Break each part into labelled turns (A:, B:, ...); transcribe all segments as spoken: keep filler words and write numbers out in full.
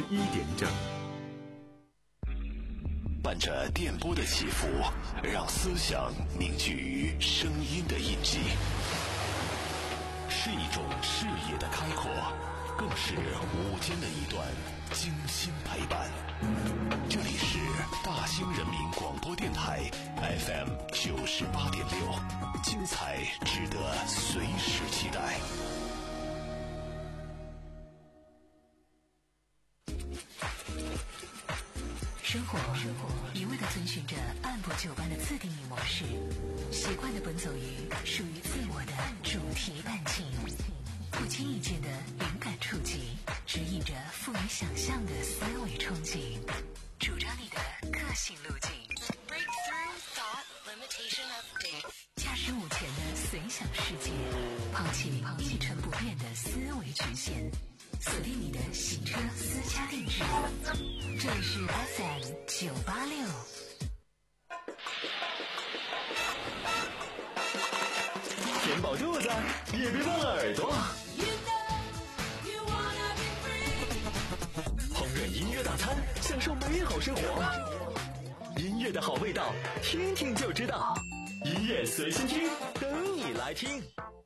A: 一点整。
B: 伴着电波的起伏，让思想凝聚于声音的印记，是一种视野的开阔，更是午间的一段精心陪伴。这里是大兴人民广播电台 F M 九十八点六，精彩值得随时期待。
C: 生活一味地遵循着按部就班的自定义模式，习惯地奔走于属于自我的主题伴境，不经意间的灵感触及，指引着赋予想象的思维憧憬，主张你的个性路径。驾驶午前的随想世界，抛弃一成不变的思维局限，锁定你的洗车私家定制。这里是 F M 九八六。
D: 填饱肚子，也别忘了耳朵。烹饪音乐大餐，享受美好生活。音乐的好味道，听听就知道。音乐随心听，等你来听。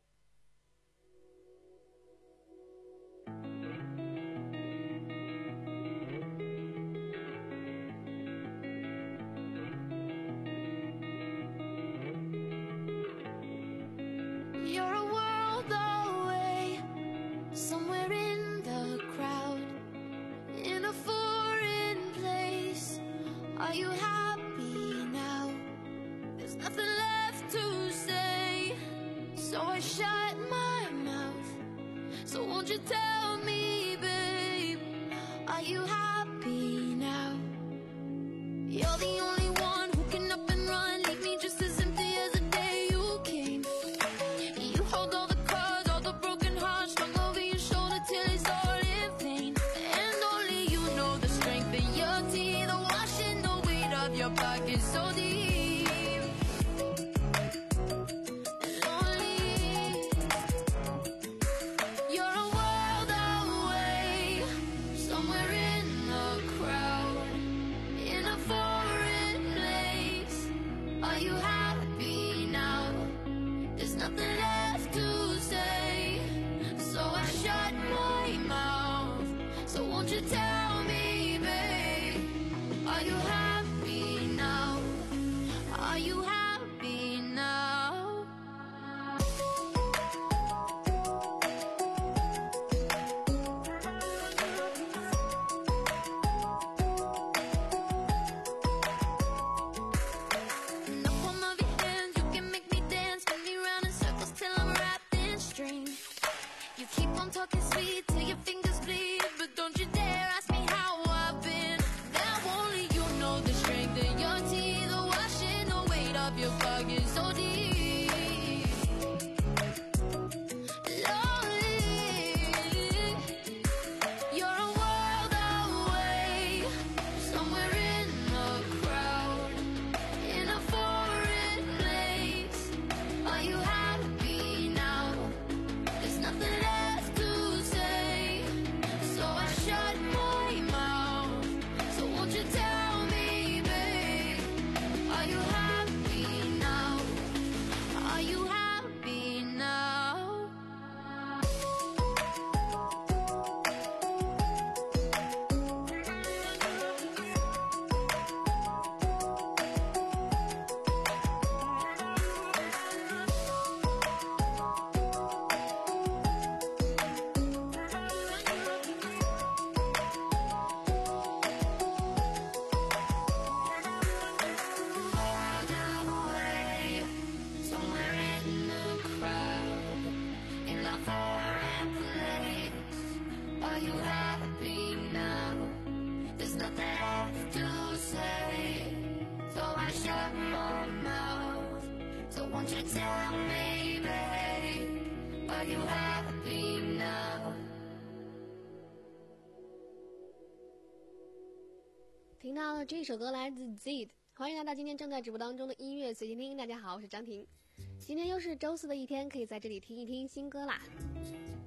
E: 听到了这首歌来自 Zed， 欢迎来到今天正在直播当中的音乐随心听。大家好，我是张婷。今天又是周四的一天，可以在这里听一听新歌啦。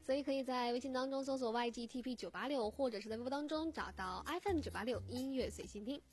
E: 所以可以在微信当中搜索 Y G T P 九八六，或者是在微博当中找到 F M 九八六音乐随心听。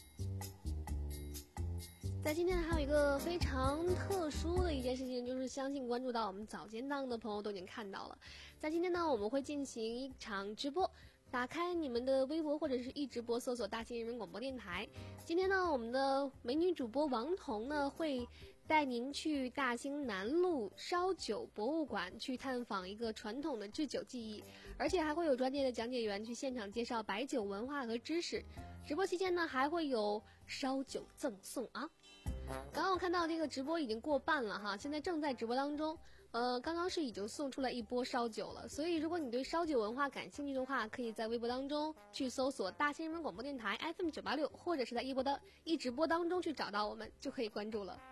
E: 在今天还有一个非常特殊的一件事情，就是相信关注到我们早间档的朋友都已经看到了。在今天呢，我们会进行一场直播，打开你们的微博或者是一直播，搜索大新人民广播电台。今天呢，我们的美女主播王彤呢会带您去大兴南路烧酒博物馆去探访一个传统的制酒技艺，而且还会有专业的讲解员去现场介绍白酒文化和知识。直播期间呢，还会有烧酒赠送啊。刚刚我看到这个直播已经过半了哈，现在正在直播当中。呃，刚刚是已经送出了一波烧酒了，所以如果你对烧酒文化感兴趣的话，可以在微博当中去搜索大新人民广播电台 F M 九八六，或者是在一播的一直播当中去找到我们，就可以关注了。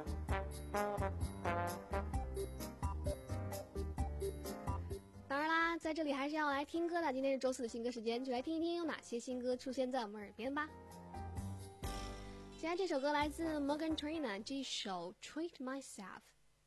E: 当然啦，在这里还是要来听歌的，今天是周四的新歌时间，就来听一听有哪些新歌出现在我们耳边吧。现在这首歌来自 Morgan Trina， 这首 Treat Myself。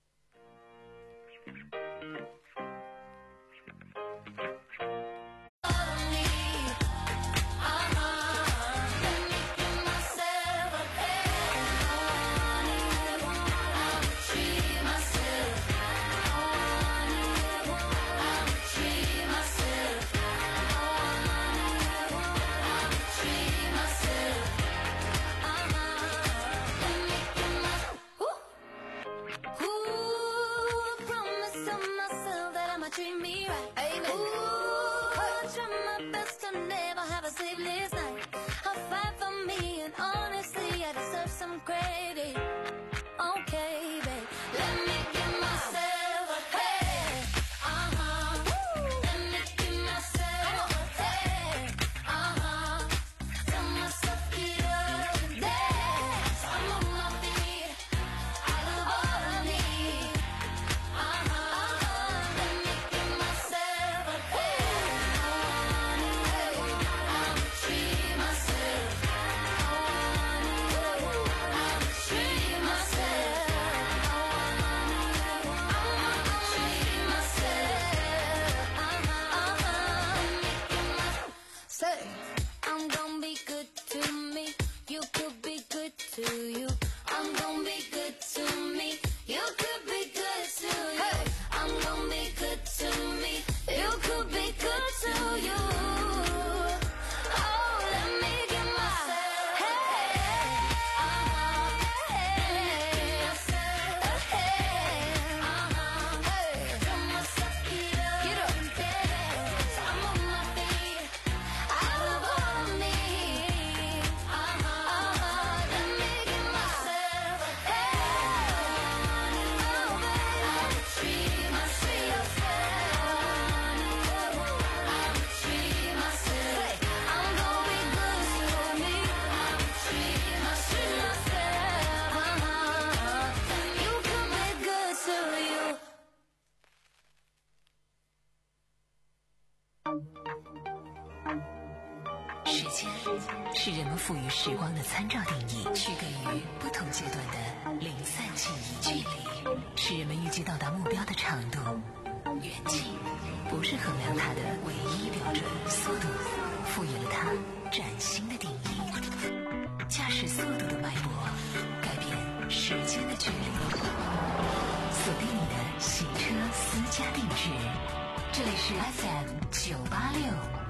C: 时间是人们赋予时光的参照定义，去给予不同阶段的零散记忆。距离是人们预计到达目标的长度，远近不是衡量它的唯一标准，速度赋予了它崭新的定义。驾驶速度的脉搏，改变时间的距离。锁定你的行车私家定制，这里是 F M 九八六。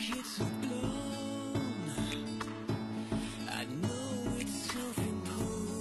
A: I know it's self-imposed.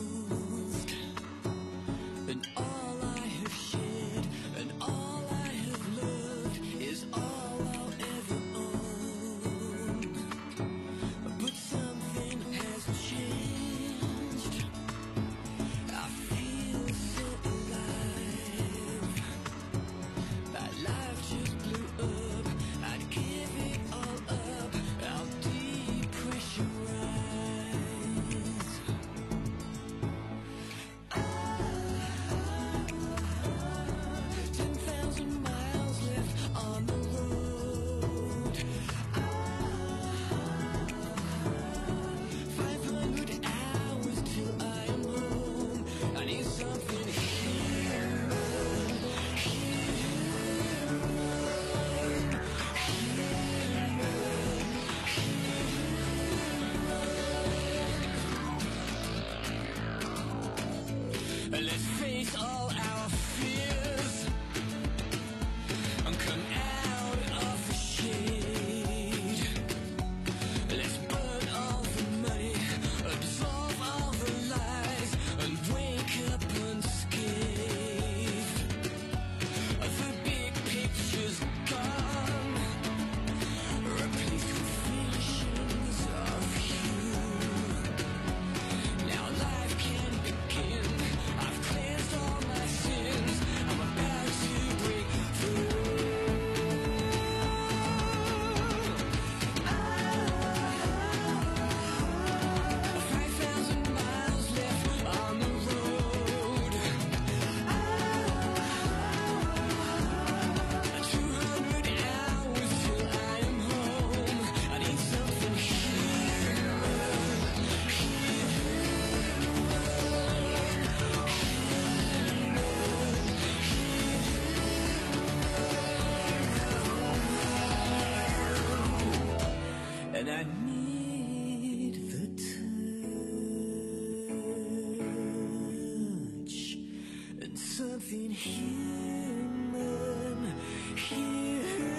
A: something human, human.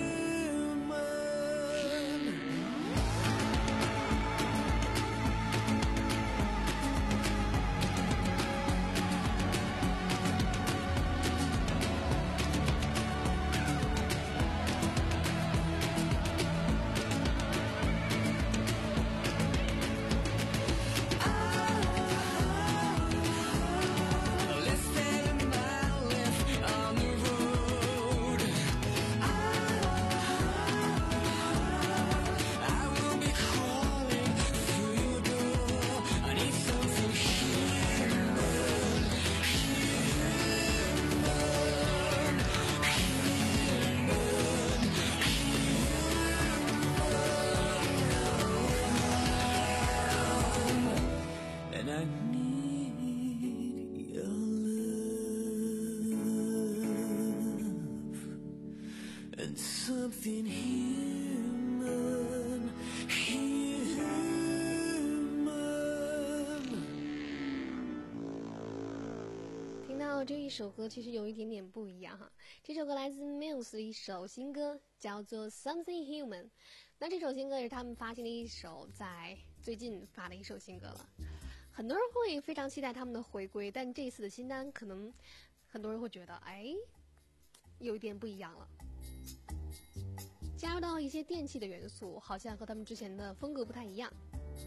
A: And I need your love and something human, human.
E: 听到这一首歌，其实有一点点不一样哈。这首歌来自 Muse 的一首新歌，叫做 Something Human。那这首新歌也是他们发行的一首，在最近发的一首新歌了。很多人会非常期待他们的回归，但这一次的新单可能很多人会觉得，哎，有一点不一样了，加入到了一些电器的元素，好像和他们之前的风格不太一样。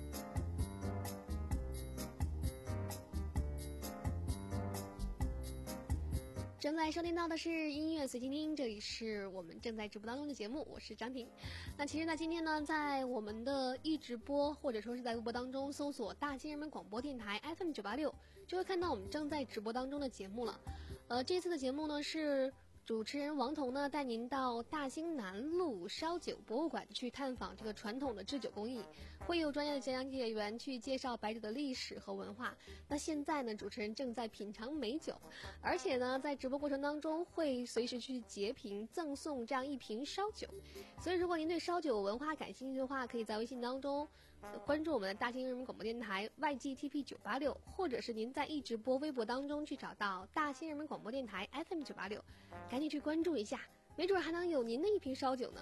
E: 正在收听到的是音乐随听听，这里是我们正在直播当中的节目，我是张婷。那其实呢，今天呢，在我们的一直播或者说是在微博当中搜索大新人民广播电台 F M 九八六，就会看到我们正在直播当中的节目了。呃，这次的节目呢是主持人王彤呢带您到大兴南路烧酒博物馆去探访这个传统的制酒工艺，会有专业的讲解员去介绍白酒的历史和文化。那现在呢，主持人正在品尝美酒，而且呢，在直播过程当中会随时去截屏赠送这样一瓶烧酒。所以，如果您对烧酒文化感兴趣的话，可以在微信当中关注我们的大兴人民广播电台 Y G T P 九八六，或者是您在一直播微博当中去找到大兴人民广播电台 F M 九八六，赶紧去关注一下，没准还能有您的一瓶烧酒呢。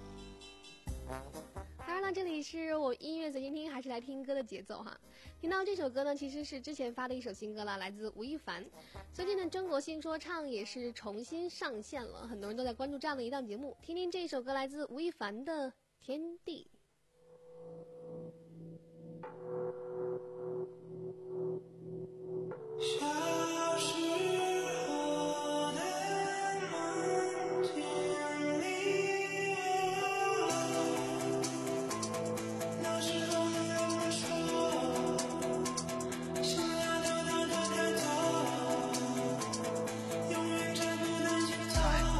E: 当然了，这里是我音乐随心听，还是来听歌的节奏哈。听到这首歌呢，其实是之前发的一首新歌了，来自吴亦凡。最近的中国新说唱也是重新上线了，很多人都在关注这样的一档节目。听听这首歌，来自吴亦凡的《天地》。
A: 小时候的梦境里，那时候的人们说，想要得到的太多，永远找不到尽头。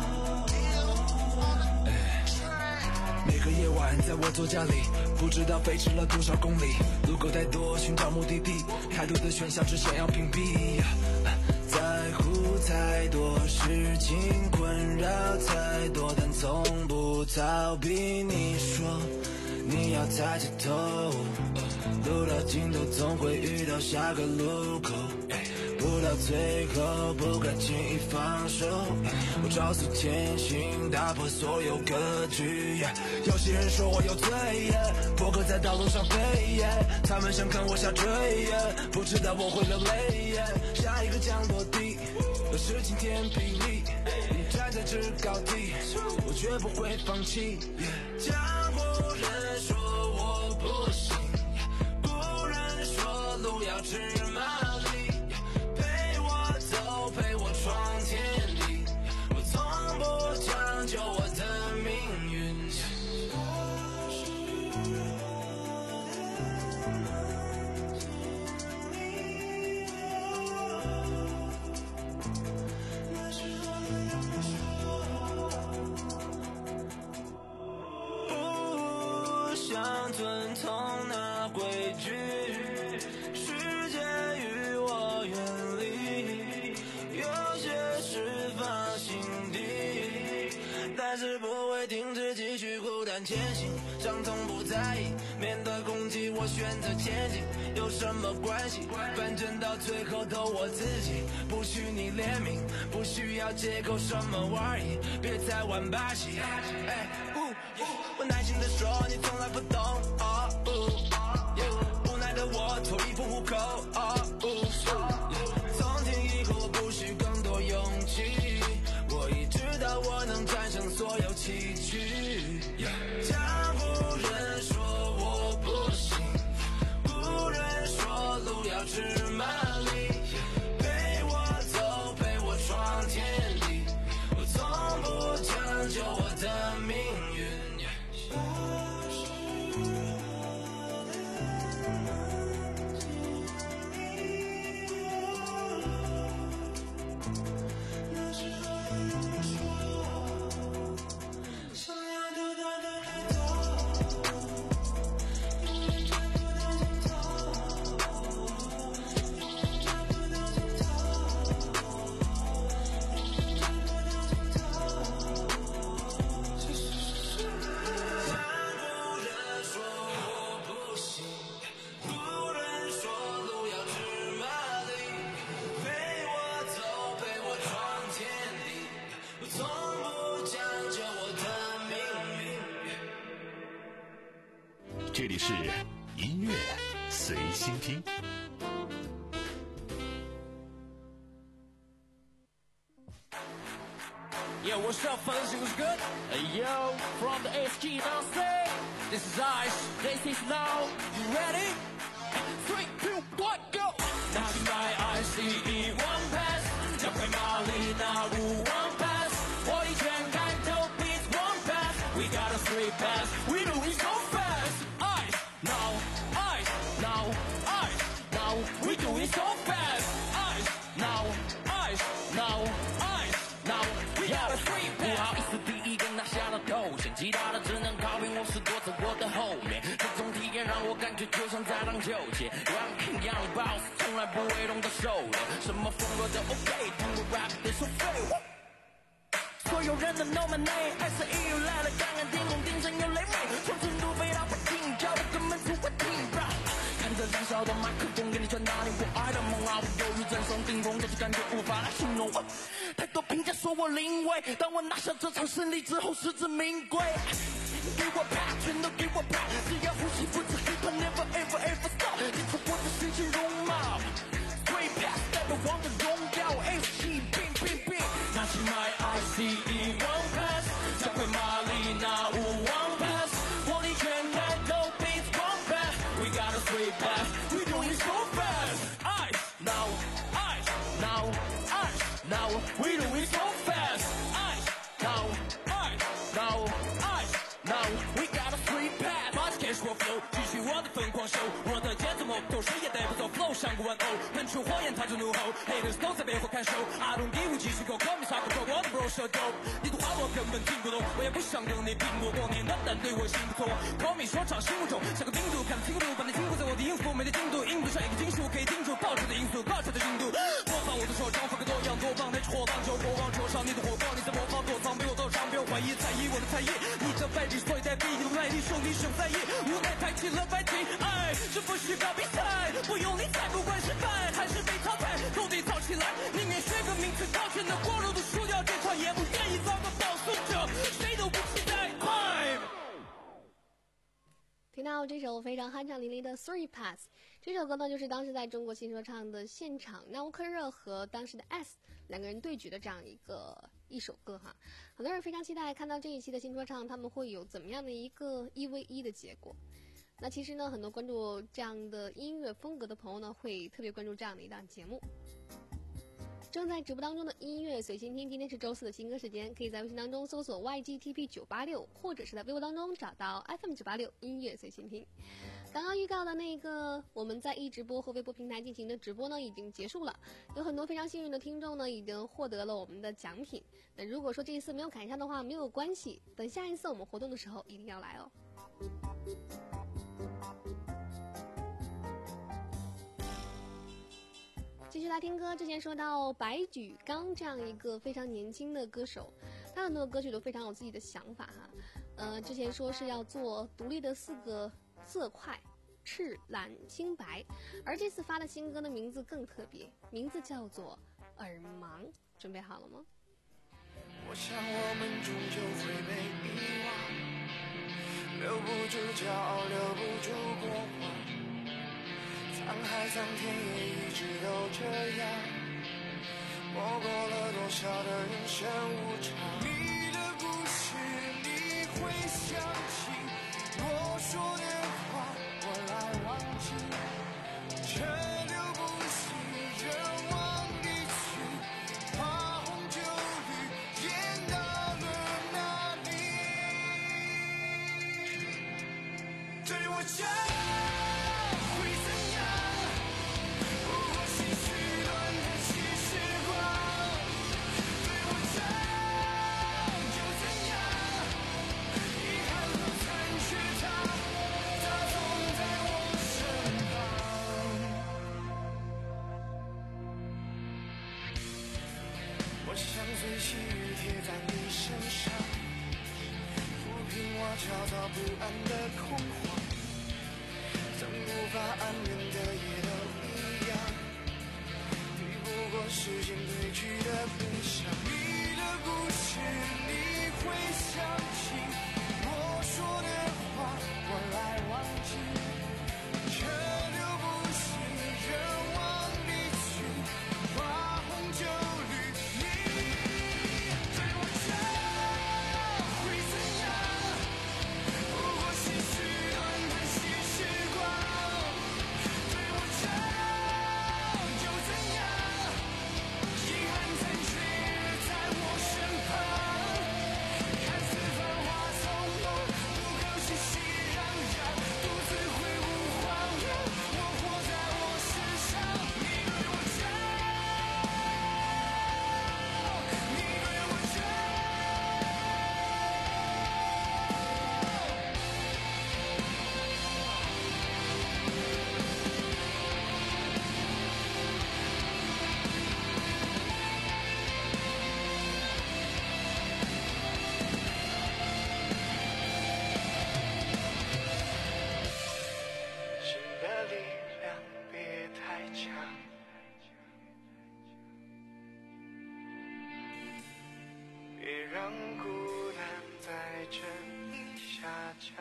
A: 每个夜晚在我座驾里，不知道飞驰了多少公里，路口太多，寻找目的地，太多的选项只想要屏蔽，在乎太多事情困扰太多，但从不逃避。你说你要抬起头，路到尽头总会遇到下个路口，不到最后不该轻易放手，我照出天行，打破所有格局。有些人说我有罪，破壳在道路上飞，他们想看我下坠，不知道我会流泪，下一个降落地是晴天霹雳，你站在制高地，我绝不会放弃。江湖人说我不行，古人说路要知马力，陪我走陪我闯天地，我从不将就我的命运。不想遵从那规矩，世界敢前行，伤痛不在意，面对攻击我选择前进，有什么关系？反正到最后都我自己，不需你怜悯，不需要借口什么玩意，别再玩把戏。哎，呜呜，我耐心地说，你从来不懂。哦呜，无奈的我脱离不糊口。哦呜，从今以后我不需更多勇气，我已知道我能战胜所有崎岖。江湖人说我不行，古人说路要知马力，陪我走，陪我闯天地，我从不将就我的命运。
B: 这里是音乐随心听。
F: Yo, what's up, fellas? It was good? Hey, yo, from the S G now say, this is Ice, this is now. You ready? Three, two, one, go! Now my I C E one pass, 交给马里纳五 one pass， 火力全开头 beats one pass， we got a three pass, we do it so fast. Ice, now, ice, now, ice, now, we do it so fast. Ice, now, ice, now, ice, now, we got a three pass. 不好意思，第一个拿下了头衔，其他的只能靠凭我是躲在我的后面。这种体验让我感觉就像在荡秋千。Young King Young Boss， 从来不会动的手了，什么风格都 OK， 听我 rap 得收费。所有人都 know my name， I C E 又来了，刚刚天空顶上有雷鸣，从成都飞到北京，叫我根本出不停。看着燃烧的麦克风，给你传达你我爱的梦啊！我犹豫站上顶峰，这种感觉无法来形容。太多评价说我临危，当我拿下这场胜利之后，实至名归。给我啪，全都给我啪！只要呼吸不止 hip hop never ever ever stop， 记住我的心情容貌。Three pass 代表王者荣耀 ，S G bing bing bing， 拿起 my I C E one pass， 交给马里纳五 one pass， 火力全开头 beats one pass，we got a three pass，we doing so fast。Ice now, ice now, ice now, we doing so fast。Ice now, ice now, ice now, we got a three pass。马上开始我 flow， 继续我的疯狂秀，我的节奏模头，谁也带不走 flow 上过玩偶，喷出火焰他就怒吼 ，haters 都在背后看守 ，I don't give 继续给我 call me 啥不说我的 bro 舌头，你的话我根本听不懂，我也不想跟你拼搏过年的，但对我心不痛 ，call me 说唱心目中像个病毒，看得清楚，把你禁锢在我的音符，没得进度，印度上一个金属可以定住爆炸的因素，爆炸的进度，播放我的说唱风格多样多棒，带着火棒就火往桌上，你的火光你在模仿躲藏，被我躲藏，别怀疑在意我的才艺，你这败笔所以在逼，你的卖力兄弟生在意，无奈抬起了白旗，哎，这不是搞比赛，不用理睬，不管失败还是被淘汰，都得造起来，宁愿学个名词高全的光荣的输掉这场，也不愿意当个保送者，谁都不期待。快！
E: 听到这首非常酣畅淋漓的 Three Pass， 这首歌呢就是当时在中国新说唱的现场，纳乌克热和当时的 S 两个人对决的这样一个一首歌哈，很多人非常期待看到这一期的新说唱他们会有怎么样的一个一 v 一的结果。那其实呢，很多关注这样的音乐风格的朋友呢，会特别关注这样的一档节目。正在直播当中的音乐随心听，今天是周四的新歌时间，可以在微信当中搜索 Y G T P 九八六， 或者是在微博当中找到 F M 九八六音乐随心听。刚刚预告的那个我们在一直播和微博平台进行的直播呢，已经结束了，有很多非常幸运的听众呢，已经获得了我们的奖品。那如果说这一次没有赶上的话，没有关系，等下一次我们活动的时候一定要来哦。继续来听歌，之前说到白举纲这样一个非常年轻的歌手，他很多歌曲都非常有自己的想法哈。 呃，之前说是要做独立的四个色块，赤、蓝、青、白，而这次发的新歌的名字更特别，名字叫做《耳盲》，准备好了吗？
G: 我想我们终究会被遗忘，留不住骄傲，留不住过往，沧海桑田也一直都这样，摸过了多少的人生无常。你的故事你会想起，我说的话我来忘记，这留不起人往里去，花红酒绿演到了哪里？对我讲会怎样？不过唏嘘短叹息时光。对我讲就怎样？遗憾和残缺它，它总在我身旁。我像随细雨贴在你身上，抚平我焦躁不安的恐慌，曾无法安眠的夜都一样，抵不过时间对去的悲伤。你的故事你会想起，我说的话我来忘记，这留不起人往里去，花红酒绿你对我讲会怎样？不过唏嘘短叹息时光。对我讲就怎样？遗憾残缺在我身旁，看似繁华匆忙，路口熙熙攘攘，独自挥舞荒凉，我活在我身上。你对我讲，你对我讲。心的力量别太强，别让孤单在这里下降。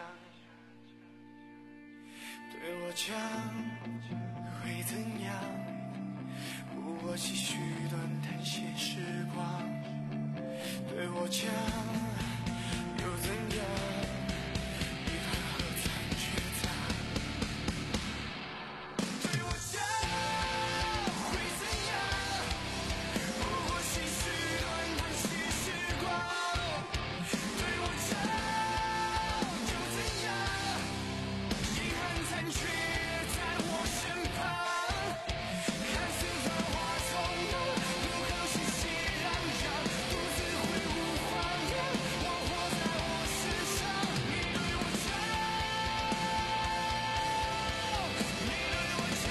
G: 对我讲会怎样？不过唏嘘短叹些时光。对我讲又怎样？遗憾和残缺它。对我讲会怎样？不过唏嘘短叹些时光。对我讲就怎样？遗憾残缺在我身旁，看似繁华匆忙，路口熙熙攘攘，独自挥舞荒凉，我活在我身上。你对我讲，你对我讲。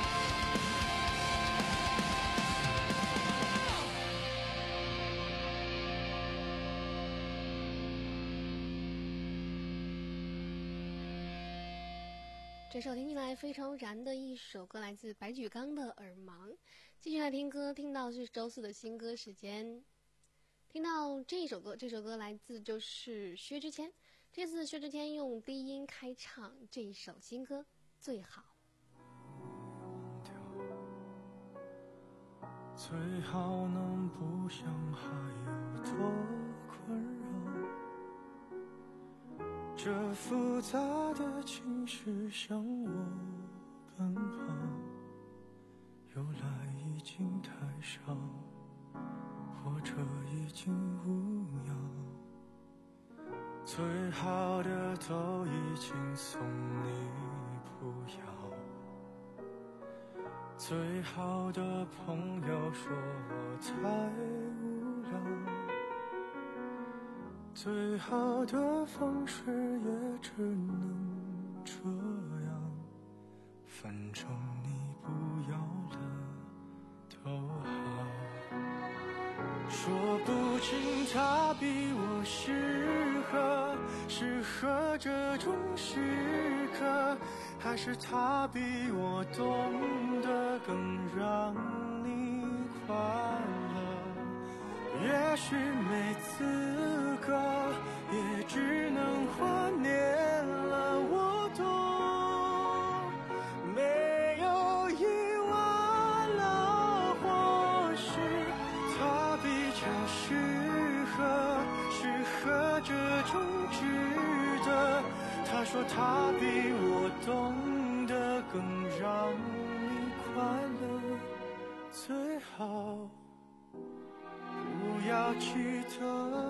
E: 这首听起来非常燃的一首歌，来自白举纲的《耳盲》。继续来听歌，听到是周四的新歌时间。听到这一首歌，这首歌来自就是薛之谦。这次薛之谦用低音开唱这一首新歌《最好》。
G: 最好能不想还有多困扰，这复杂的情绪向我奔跑，由来已经太少，或者已经无恙，最好的都已经送你不要，最好的朋友说我太无聊，最好的方式也只能这样，反正你不要了都好。说不清他比我适合， 适合这种时刻，还是他比我懂得更让你快乐？也许没资格，也只能怀念了。我懂，没有意外了，或许他比较适合，适合这种值得。他说他比我懂得更让你快乐，最好不要记得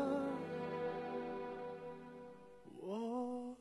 G: 我。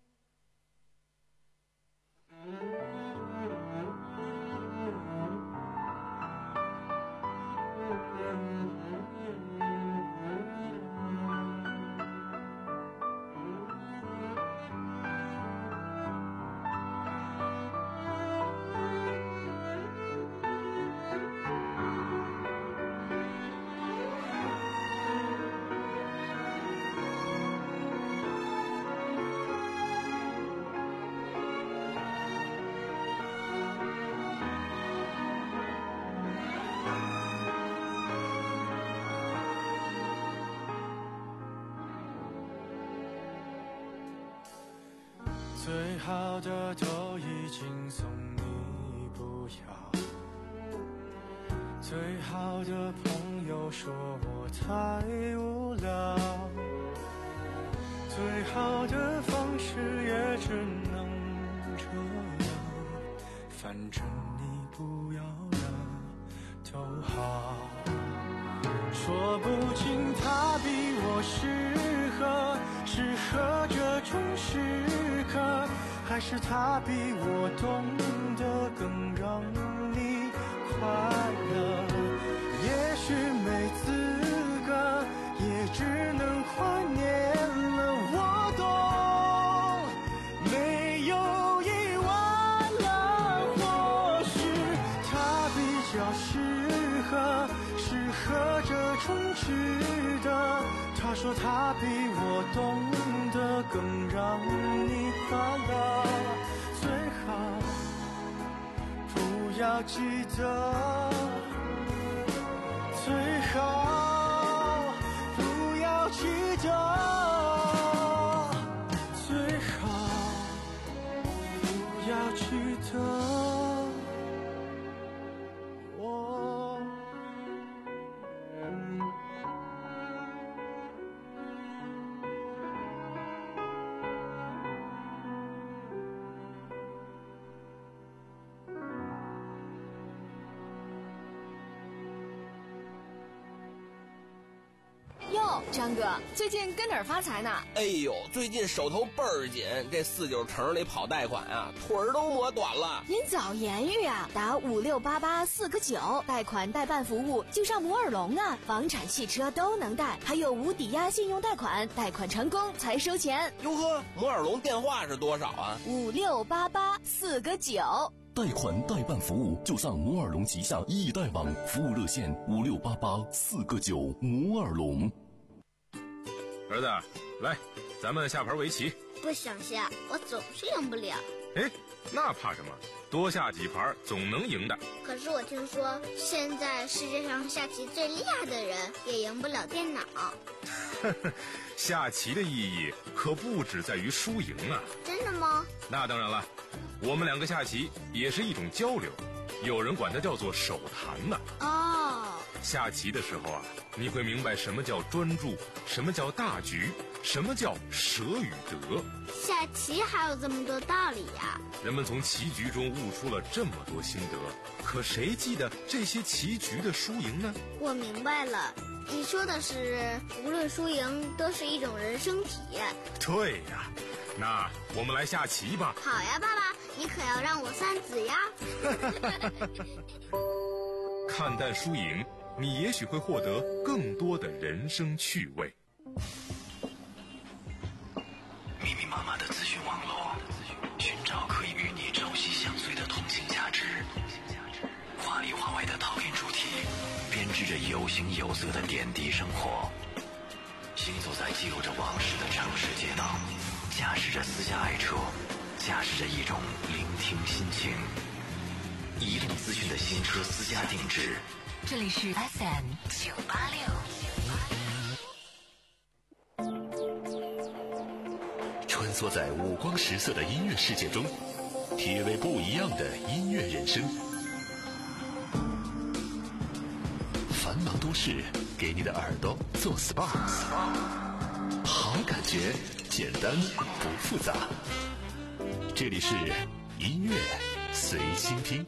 G: 最好的都已经送你不要，最好的朋友说我太无聊，最好的方式也只能这样，反正你不要了都好。说不清他比我适合，适合这种时刻，还是他比我懂得更让你快乐？也许没资格，也只能怀念了。我懂，没有意外了，或许他比较适合，适合这种值得。他说他比我懂得更让你快乐，最好不要记得，最好不要记得，最好不要记得我。
H: 哟，张哥，最近跟哪儿发财呢？
I: 哎呦，最近手头倍儿紧，这四九城里跑贷款啊，腿儿都磨短了。
H: 您早言语啊，打五六八八四个九，贷款代办服务就上摩尔龙啊，房产、汽车都能贷，还有无抵押信用贷款，贷款成功才收钱。
I: 哟呵，摩尔龙电话是多少啊？
H: 五六八八四个九。
B: 贷款代办服务就上摩尔龙旗下易贷网，服务热线五六八八四个九。摩尔龙。
J: 儿子，来，咱们下盘围棋。
K: 不想下，我总是赢不了。
J: 哎，那怕什么？多下几盘总能赢的。
K: 可是我听说，现在世界上下棋最厉害的人也赢不了电脑。
J: 下棋的意义可不只在于输赢啊！
K: 真的吗？
J: 那当然了，我们两个下棋也是一种交流，有人管它叫做手谈呢。
K: 哦，
J: 下棋的时候啊，你会明白什么叫专注，什么叫大局，什么叫舍与得。
K: 下棋还有这么多道理呀！
J: 人们从棋局中悟出了这么多心得，可谁记得这些棋局的输赢呢？
K: 我明白了，你说的是无论输赢都是一种人生体验。
J: 对呀，那我们来下棋吧。
K: 好呀，爸爸，你可要让我三子呀。
J: 看淡输赢，你也许会获得更多的人生趣味。
B: 密密麻麻的资讯网络，寻找可以与你朝夕相随的同性价值。话里话外的讨论主题，编织着有形有色的点滴生活。 行走在记录着往事的城市街道，驾驶着私家爱车，驾驶着一种聆听心情。移动资讯的新车私家定制，
C: 这里是 F M 九八六。
B: 穿梭在五光十色的音乐世界中，体味不一样的音乐人生。繁忙都市给你的耳朵做 S P A， 好感觉简单不复杂。这里是音乐随心听。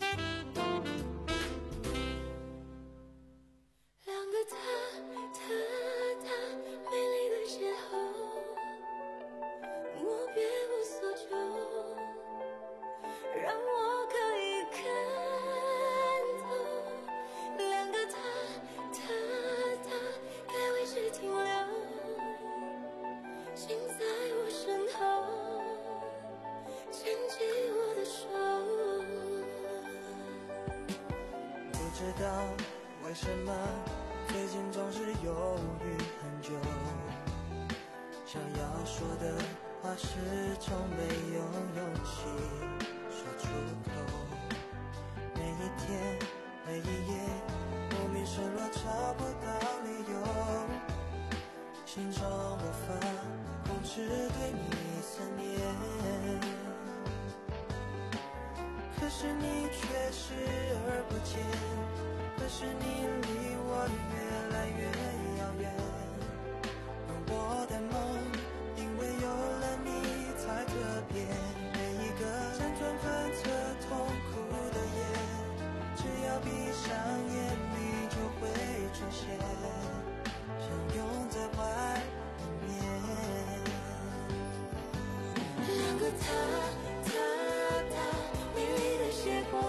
G: 为什么最近总是犹豫很久，想要说的话始终没有勇气说出口。每一天每一夜莫名失落，找不到理由，心中无法控制对你思念，可是你却视而不见，可是你离我越来越遥远，而我的梦因为有了你才特别。每一个辗转反侧痛苦的夜，只要闭上眼你就会出现，相拥在怀里面。两个他他他美丽的血光，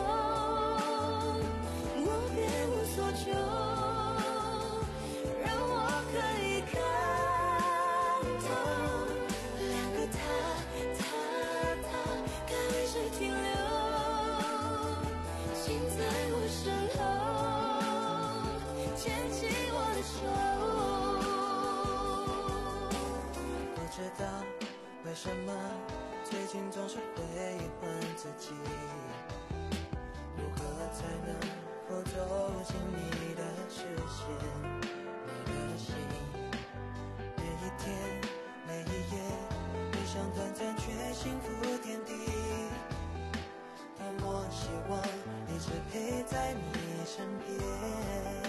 G: 为什么最近总是会问自己，如何才能够走进你的视线，你的心。每一天每一夜理想短暂却幸福点滴，多么希望一直陪在你身边，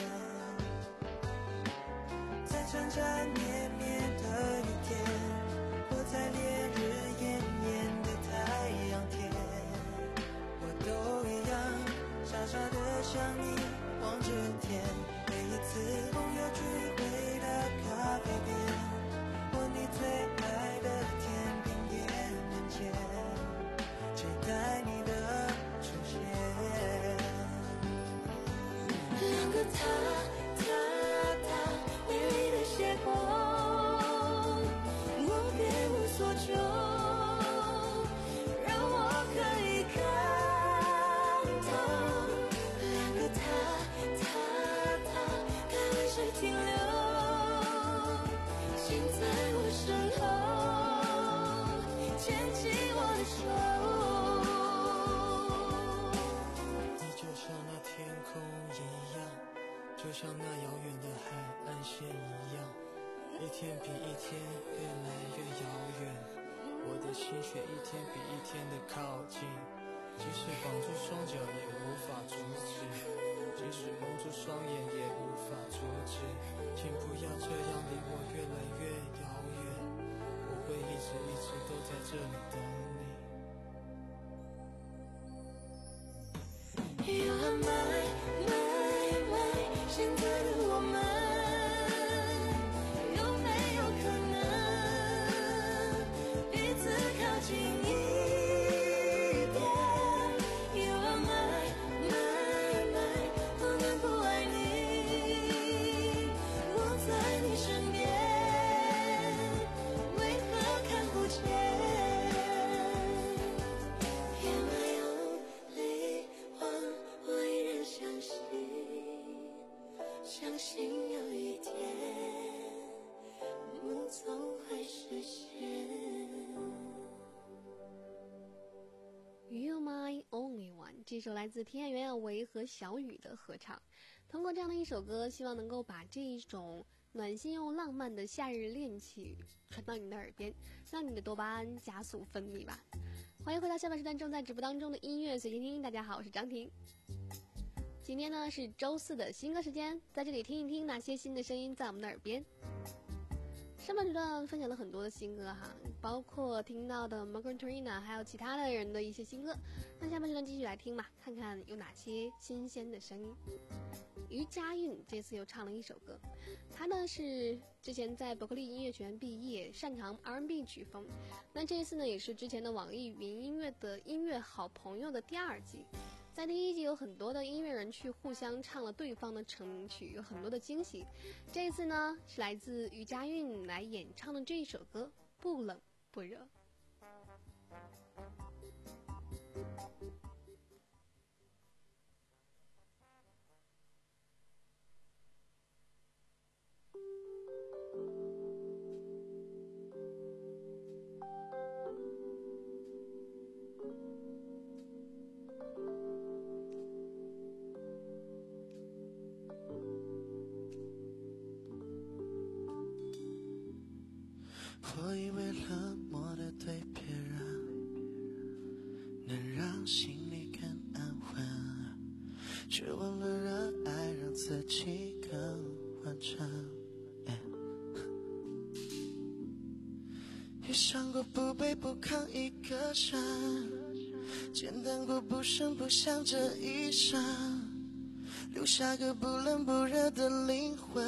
G: 在缠缠绵绵的一天，在烈日炎炎的太阳天，我都一样傻傻的向你望着天。每一次朋友聚会的咖啡店，或你最爱的甜品店门前，期待你的出现。两个他他他美丽的血光，就像那遥远的海岸线一样，一天比一天越来越遥远，我的心却一天比一天的靠近，即使绑住双脚也无法阻止，即使蒙住双眼也无法阻止，请不要这样离我越来越遥远，我会一直一直都在这里等你。 You are my my my， 现在的我们有没有可能彼此靠近一点 You are my my my， 不能不爱你，我在你身边，为何看不见 You're my only one， 我依然相信相信有一天，不
E: 是一首来自田野袁娅维和小雨的合唱。通过这样的一首歌，希望能够把这一种暖心又浪漫的夏日恋曲传到你的耳边，让你的多巴胺加速分泌吧。欢迎回到下半时段正在直播当中的音乐随心听，大家好，我是张婷。今天呢是周四的新歌时间，在这里听一听那些新的声音在我们的耳边。上半时段分享了很多的新歌哈，包括听到的 Morgan Trina 还有其他的人的一些新歌。那下半时段继续来听吧，看看有哪些新鲜的声音。于佳韵这次又唱了一首歌，她呢是之前在伯克利音乐学院毕业，擅长 R and B 曲风。那这一次呢也是之前的网易云音乐的音乐好朋友的第二季。在第一季有很多的音乐人去互相唱了对方的成名曲，有很多的惊喜。这一次呢是来自于佳韵来演唱的这一首歌《不冷不热》。
G: 我以为冷漠的对别人能让心里更安稳，却忘了热爱让自己更完整。也想过不卑不亢一个人，简单过不声不响这一生，留下个不冷不热的灵魂。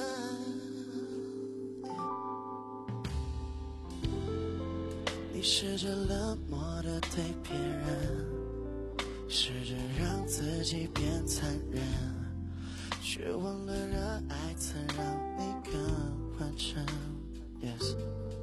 G: 你试着冷漠的对别人，试着让自己变残忍，却忘了热爱曾让你更完整。 Yes，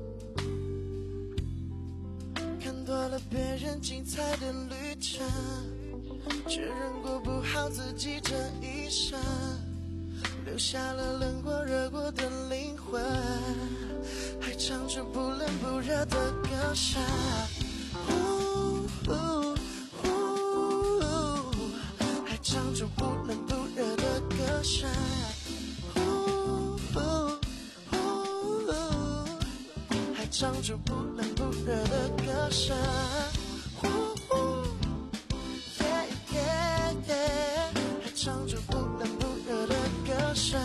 G: 看多了别人精彩的旅程，却仍过不好自己这一生，留下了冷过热过的灵魂，还唱着不冷不热的歌声。呜呜呜，还唱着不冷不热的歌声。呜呜呜，还唱着不冷不热的歌声。呜呜 yeah yeah yeah， 还唱着不冷不热的歌声。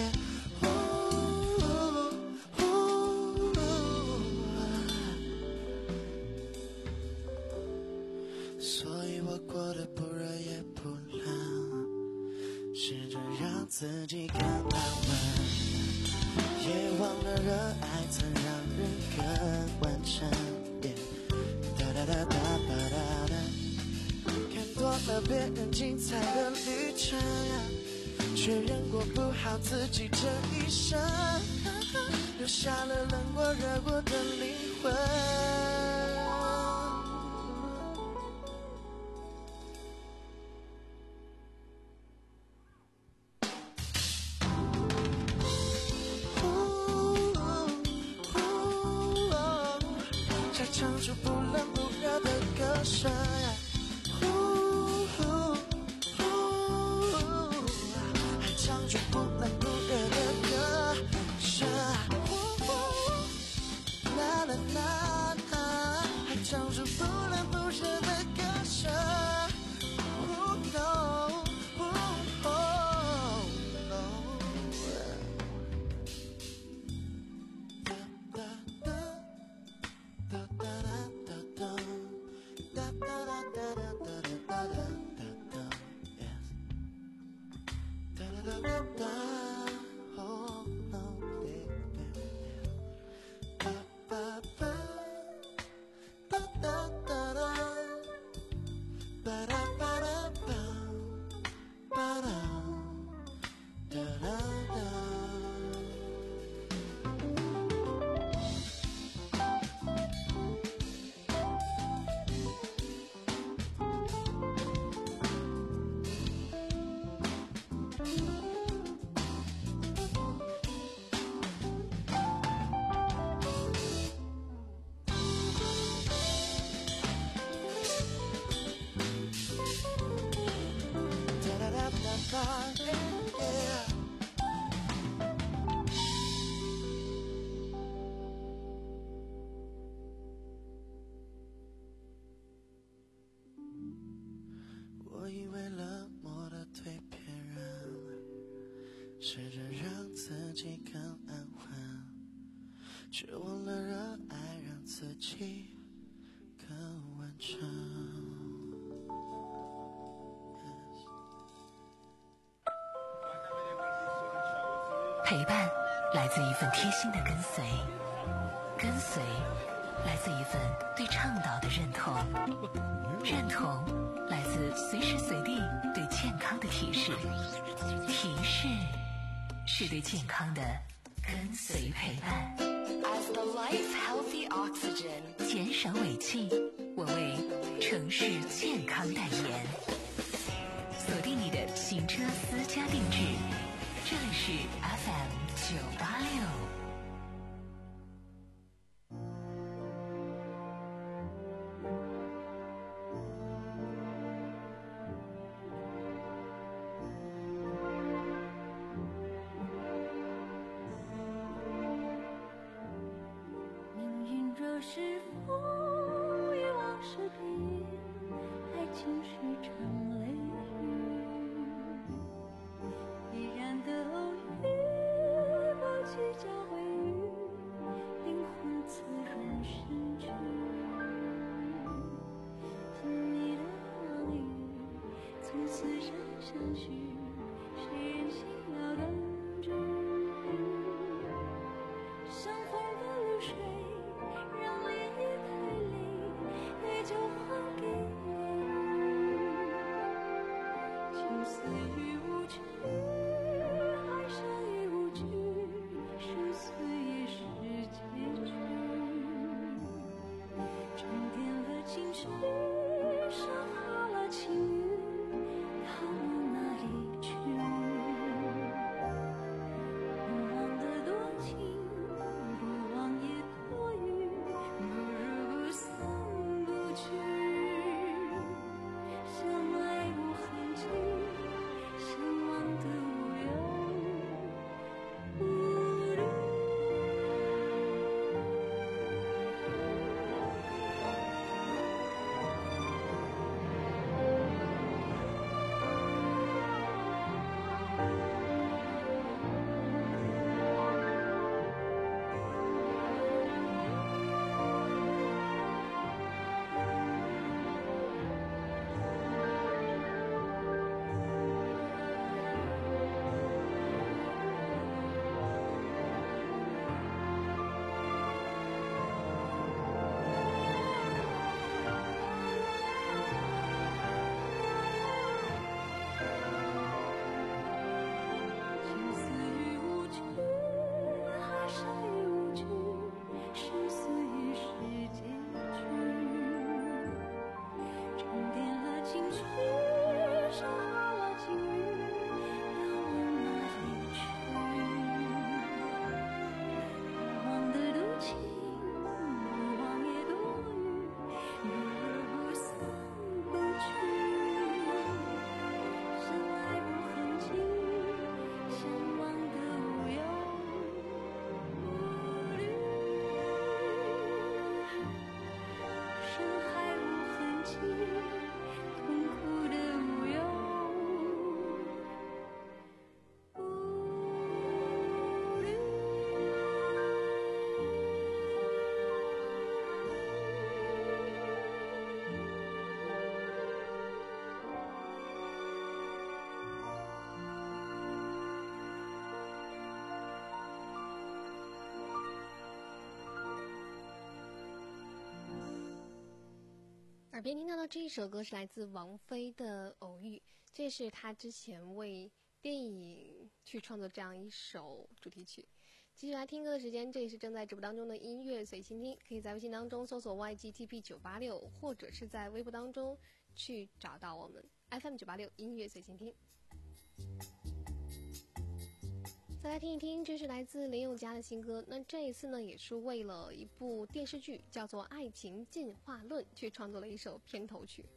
G: 所以我过得不热也不冷，试着让自己更安稳，也忘了热爱曾让人更完整。哒哒哒哒哒哒哒，看多了别人精彩的旅程，却仍过不好自己这一生，留下了冷过热过的灵魂。唱出不冷不热的歌声，还唱出不冷不热的歌声，啦啦啦啦，还唱出不冷不热的歌声。Oh no, oh no. 哒哒哒哒哒哒哒哒哒哒哒哒哒哒，yes，哒哒哒哒哒。 试着让自己更安稳，却忘了热爱让自己更完整。
C: 陪伴来自一份贴心的跟随，跟随来自一份对倡导的认同，认同来自随时随地对健康的提示，提示是对健康的跟随陪伴。
H: As the life healthy oxygen，
C: 减少尾气，我为城市健康代言。锁定你的行车私家定制，这里是 F M 九八六。
L: 是风雨往事变，爱情是场雷雨，依然的偶遇，不计较回忆，灵魂滋润身躯。亲密的往语，从此生相许，谁人心要感知？相逢的流水。让涟漪太累，你就还给予。情丝已无趣，爱上已无惧，生死也是结局。沉淀了情绪，伤好了情欲，它往哪里去？不忘得多情，不忘也多余。不如不散不去，相爱无痕迹，相忘的无忧无虑。
E: 耳边听到的这一首歌是来自王菲的《偶遇》，这是她之前为电影去创作这样一首主题曲。继续来听歌的时间，这里是正在直播当中的音乐随心听，可以在微信当中搜索 Y G T P 九八六，或者是在微博当中去找到我们 F M 九八六音乐随心听。再来听一听，这是来自林宥嘉的新歌。那这一次呢，也是为了一部电视剧叫做《爱情进化论》去创作了一首片头曲。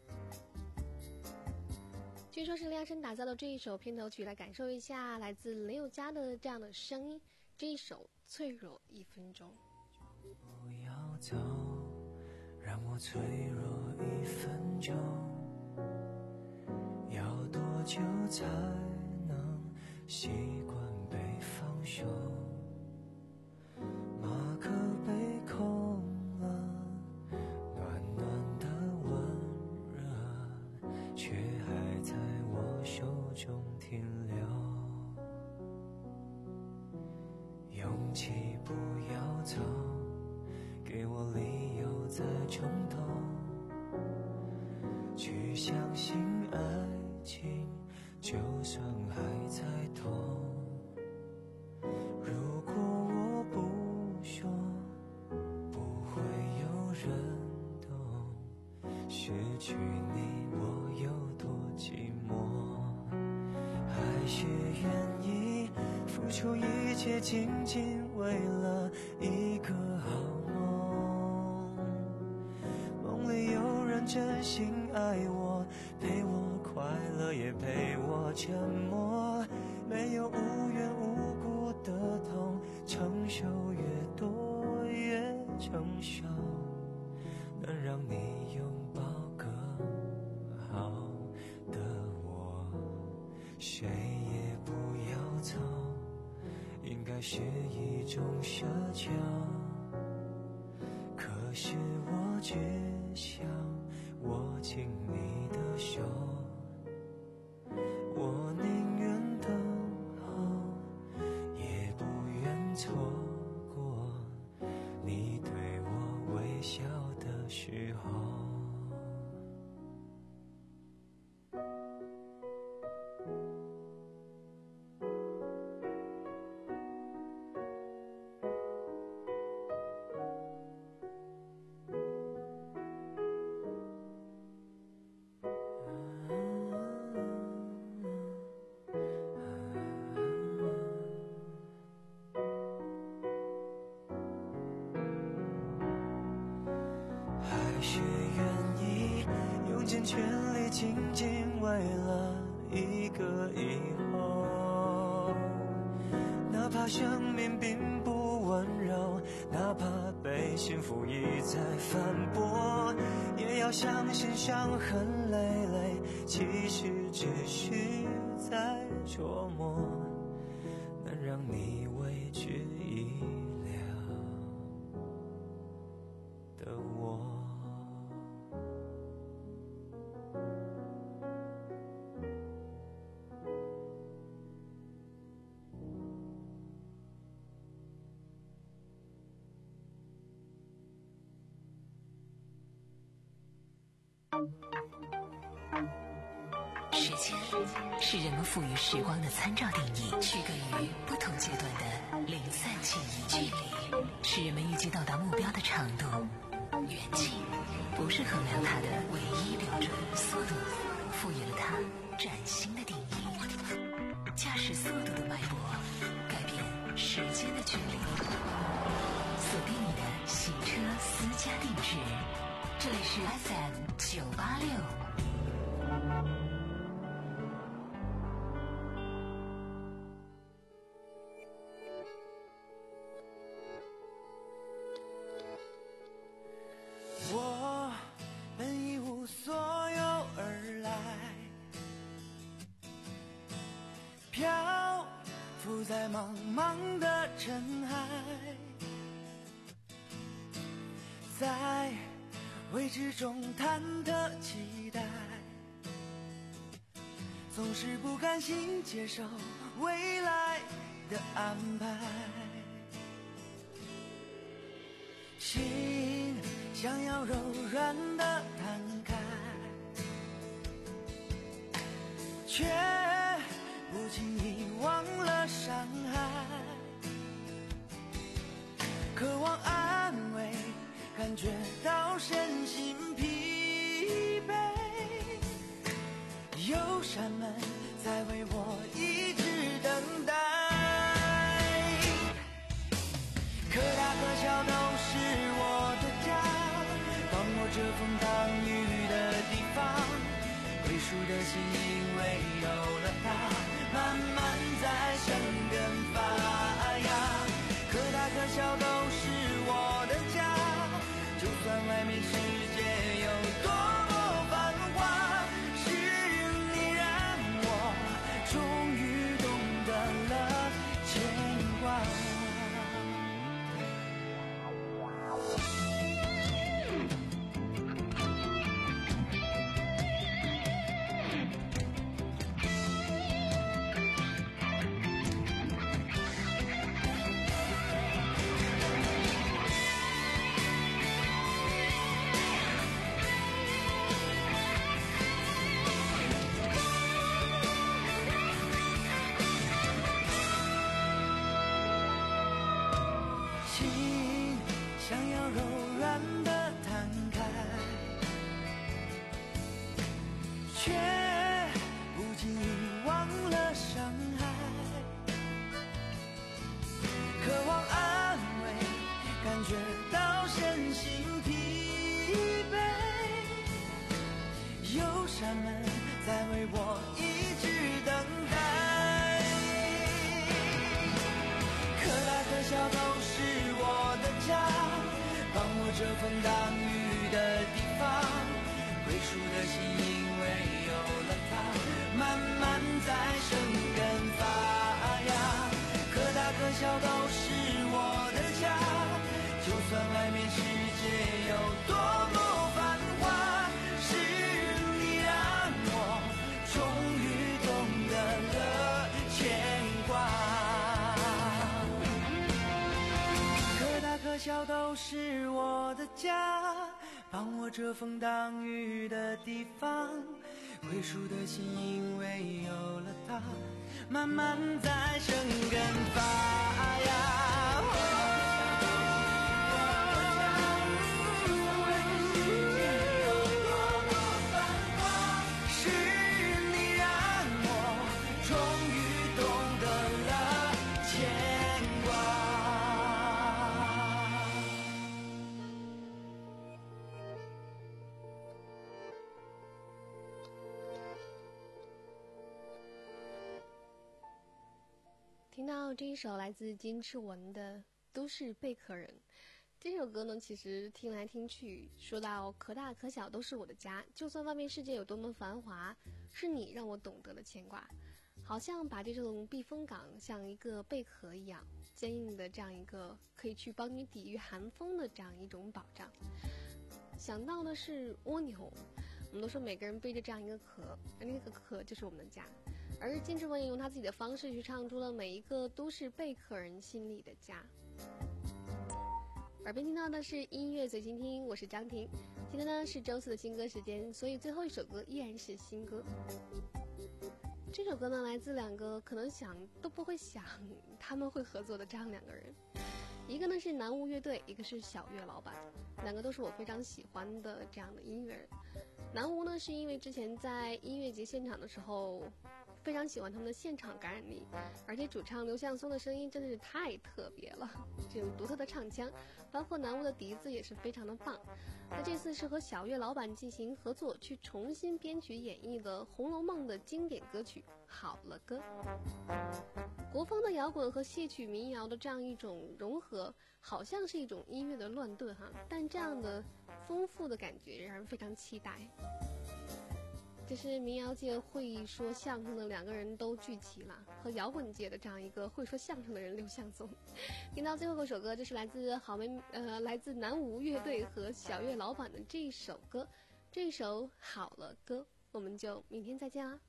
E: 据说是量身打造的这一首片头曲，来感受一下来自林宥嘉的这样的声音。这一首《脆弱一分钟》。
M: 不要走，让我脆弱一分钟。要多久才能习惯？ 弃不要走，给我理由再冲动，去相信爱情，就算还在痛。如果我不说，不会有人懂，失去你我有多寂寞。还是愿意付出一切，仅仅为了一个好梦。梦里有人真心爱我，陪我快乐也陪我沉默，没有无缘无故的痛，承受越多越成熟，能让你拥抱更好的我。谁也不要走，应该是一种奢求，可是我只想握紧你的手，我宁愿等候，也不愿错过你对我微笑的时候。还是愿意用尽全力，仅仅为了一个以后。哪怕生命并不温柔，哪怕被幸福一再反驳，也要相信伤痕累累，其实只是在琢磨，能让你为之一了的我。
C: 时间是人们赋予时光的参照定义，区隔于不同阶段的零散记忆。距离是人们预计到达目标的长度，远近不是衡量它的唯一标准。速度赋予了它崭新的定义，驾驶速度的脉搏改变时间的距离。锁定你的行车私家定制，这里是 F M 九八六。
G: 我本一无所有而来，漂浮在茫茫的尘海，在未知中忐忑期待，总是不甘心接受未来的安排，心想要柔软的摊开，却不经意忘了伤害，渴望安慰，感觉到身心疲惫，有扇门在为我一直等待，可大可小都是我的家，当我遮风挡雨的地方，归属的心因为有了它，慢慢在生根发芽，可大可小都是我的家，就算外面世界有多么繁华，是你让我终于懂得了牵挂。 心想要柔软的摊开，却不经意忘了伤害。渴望安慰，感觉到身心疲惫，有扇门在为我一直等待。可大可小都是我的家，帮我遮风挡雨的地方，归属的心因为有了它，慢慢在生根发芽。可大可小都是我的家，就算外面世界有多么繁华，是你让我终于懂得了牵挂。可大可小都是我的家，帮我遮风挡雨的地方，归属的心因为有了它，慢慢在生根发芽。是你让我终于懂得了牵挂。
E: 听到这一首来自金志文的《都市贝壳人》，这首歌呢，其实听来听去，说到可大可小都是我的家，就算外面世界有多么繁华，是你让我懂得了牵挂。好像把这种避风港像一个贝壳一样坚硬的这样一个可以去帮你抵御寒风的这样一种保障。想到的是蜗牛，我们都说每个人背着这样一个壳，而那个壳就是我们的家。而金志文也用他自己的方式去唱出了每一个都市贝壳人心里的家。耳边听到的是音乐随心听，我是张婷。今天呢是周四的新歌时间，所以最后一首歌依然是新歌。这首歌呢来自两个可能想都不会想他们会合作的这样两个人，一个呢是南无乐队，一个是小岳老板，两个都是我非常喜欢的这样的音乐人。南无呢是因为之前在音乐节现场的时候非常喜欢他们的现场感染力，而且主唱刘向松的声音真的是太特别了，这种独特的唱腔，包括南无的笛子也是非常的棒。那这次是和小岳老板进行合作，去重新编曲演绎的《红楼梦》的经典歌曲《好了歌》。国风的摇滚和戏曲民谣的这样一种融合，好像是一种音乐的乱炖哈，但这样的丰富的感觉让人非常期待。这是民谣界会说相声的两个人都聚齐了，和摇滚界的这样一个会说相声的人刘向松。听到最后一首歌，这是来自好妹呃来自南无乐队和小岳老板的这一首歌，这一首好了歌，我们就明天再见啦。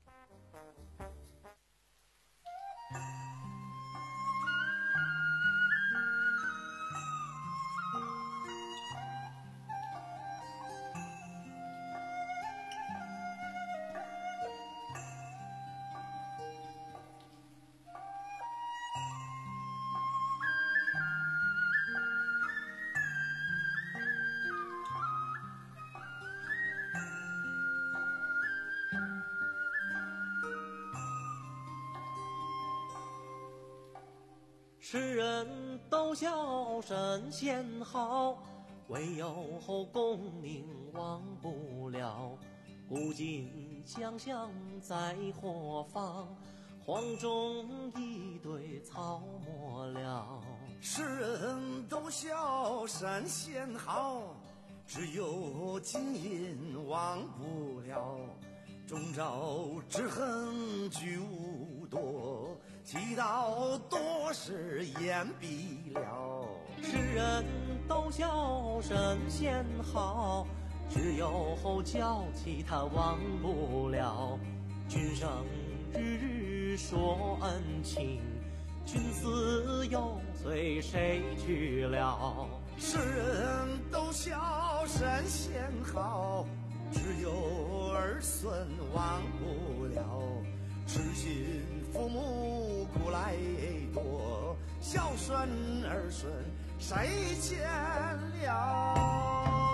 M: 世人都笑神仙好，唯有功名忘不了。古今相向在何方？荒中一堆草没了。
G: 世人都笑神仙好，只有金银忘不了。终朝之恨聚无多，祈祷多时言毕了。
M: 世人都笑神仙好，只有娇妻他忘不了。君生日日说恩情，君死又随谁去了？
G: 世人都笑神仙好，只有儿孙忘不了。痴心父母苦来多， 孝顺儿孙谁见了？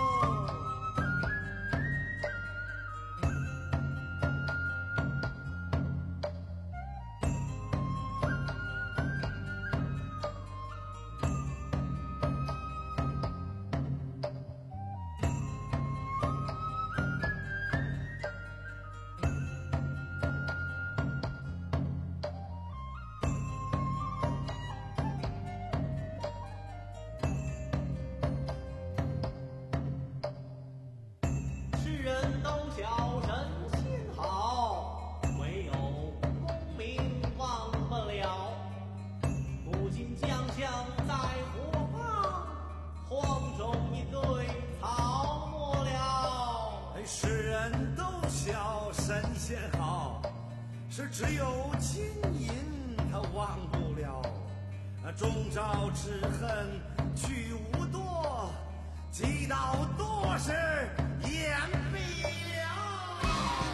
G: 是只有金银他忘不了，终朝之恨去无多，积到多时言必了。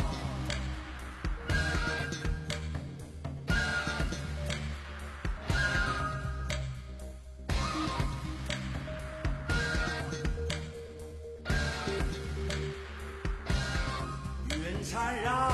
G: 云缠绕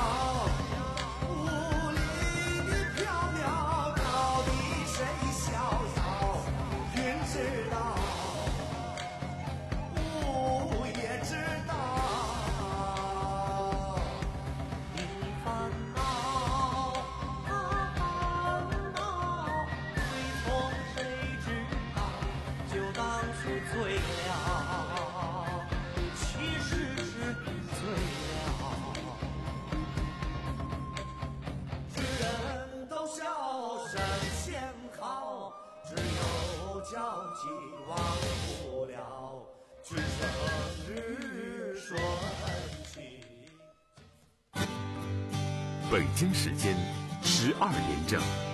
G: 交集忘不了，只生日说恩情。
B: 北京时间十二点整。